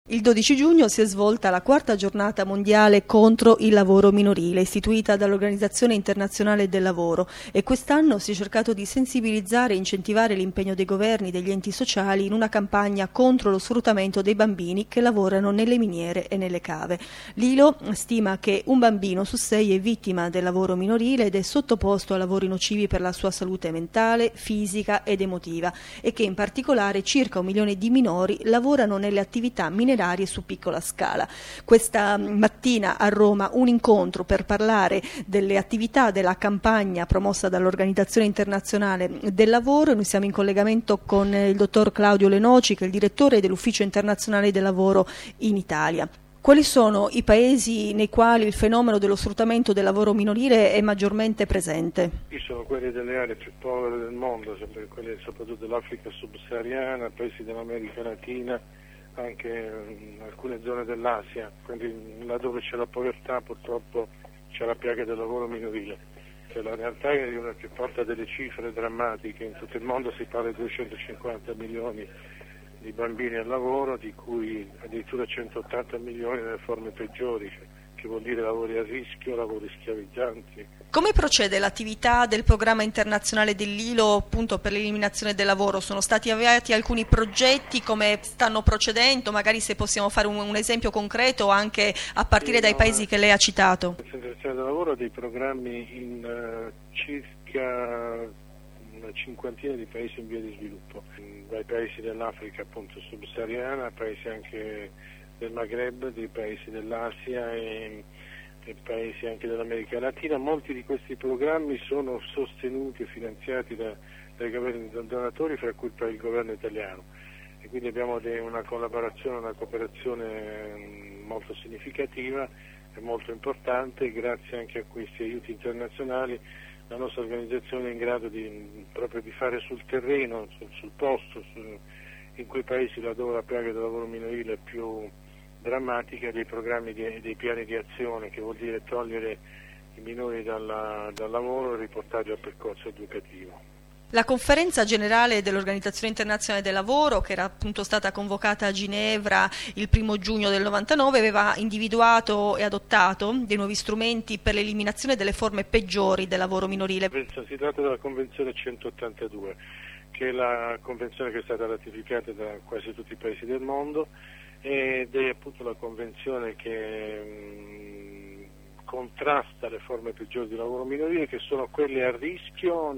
Il 12 giugno si è svolta la quarta giornata mondiale contro il lavoro minorile, istituita dall'Organizzazione Internazionale del Lavoro, e quest'anno si è cercato di sensibilizzare e incentivare l'impegno dei governi e degli enti sociali in una campagna contro lo sfruttamento dei bambini che lavorano nelle miniere e nelle cave. L'ILO stima che un bambino su 6 è vittima del lavoro minorile ed è sottoposto a lavori nocivi per la sua salute mentale, fisica ed emotiva, e che in particolare circa 1 milione di minori lavorano nelle attività minerarie su piccola scala. Questa mattina a Roma un incontro per parlare delle attività della campagna promossa dall'Organizzazione Internazionale del Lavoro. Noi siamo in collegamento con il dottor Claudio Lenoci, che è il direttore dell'Ufficio Internazionale del Lavoro in Italia. Quali sono i paesi nei quali il fenomeno dello sfruttamento del lavoro minorile è maggiormente presente? Qui sono quelli delle aree più povere del mondo, quelli soprattutto dell'Africa subsahariana, paesi dell'America Latina, anche in alcune zone dell'Asia, quindi laddove c'è la povertà purtroppo c'è la piaga del lavoro minorile. La realtà è una che porta delle cifre drammatiche. In tutto il mondo si parla di 250 milioni di bambini al lavoro, di cui addirittura 180 milioni nelle forme peggiori, che vuol dire lavori a rischio, lavori schiavizzanti. Come procede l'attività del programma internazionale dell'ILO appunto per l'eliminazione del lavoro? Sono stati avviati alcuni progetti, come stanno procedendo? Magari se possiamo fare un esempio concreto anche a partire dai paesi che lei ha citato. L'Organizzazione del Lavoro ha dei programmi in circa una cinquantina di paesi in via di sviluppo, dai paesi dell'Africa appunto subsahariana, paesi anche del Maghreb, dei paesi dell'Asia e paesi anche dell'America Latina. Molti di questi programmi sono sostenuti e finanziati dai governi donatori, fra cui il governo italiano, e quindi abbiamo una collaborazione, una cooperazione molto significativa e molto importante. Grazie anche a questi aiuti internazionali la nostra organizzazione è in grado proprio di fare sul terreno, sul posto, in quei paesi laddove la piaga del lavoro minorile è più drammatica, dei programmi, dei piani di azione, che vuol dire togliere i minori dal lavoro e riportarli al percorso educativo. La conferenza generale dell'Organizzazione Internazionale del Lavoro, che era appunto stata convocata a Ginevra il 1 giugno del 99, aveva individuato e adottato dei nuovi strumenti per l'eliminazione delle forme peggiori del lavoro minorile. Si tratta della Convenzione 182, che è la convenzione che è stata ratificata da quasi tutti i paesi del mondo, ed è appunto la convenzione che contrasta le forme peggiori di lavoro minorile, che sono quelle a rischio.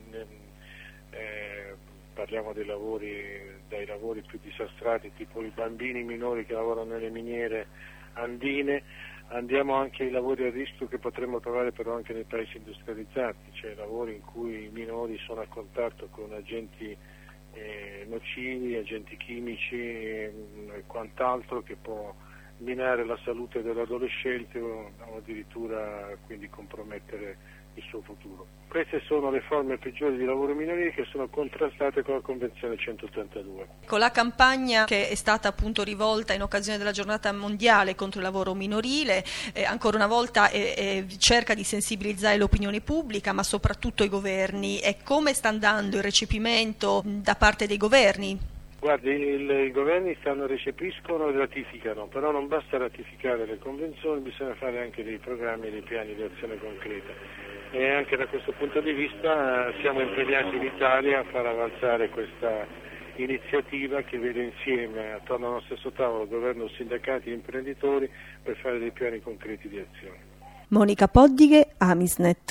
Parliamo dai lavori più disastrati, tipo i bambini minori che lavorano nelle miniere andine. Andiamo anche ai lavori a rischio che potremmo trovare però anche nei paesi industrializzati, cioè lavori in cui i minori sono a contatto con agenti nocivi, agenti chimici e quant'altro, che può minare la salute dell'adolescente o addirittura quindi compromettere il suo futuro. Queste sono le forme peggiori di lavoro minorile che sono contrastate con la Convenzione 182. Con la campagna che è stata appunto rivolta in occasione della giornata mondiale contro il lavoro minorile, ancora una volta cerca di sensibilizzare l'opinione pubblica, ma soprattutto i governi. E come sta andando il recepimento da parte dei governi? Guardi, i governi recepiscono e ratificano, però non basta ratificare le convenzioni, bisogna fare anche dei programmi e dei piani di azione concreta. E anche da questo punto di vista siamo impegnati in Italia a far avanzare questa iniziativa che vede insieme, attorno allo stesso tavolo, governo, sindacati e imprenditori, per fare dei piani concreti di azione. Monica Poddighe, Amisnet.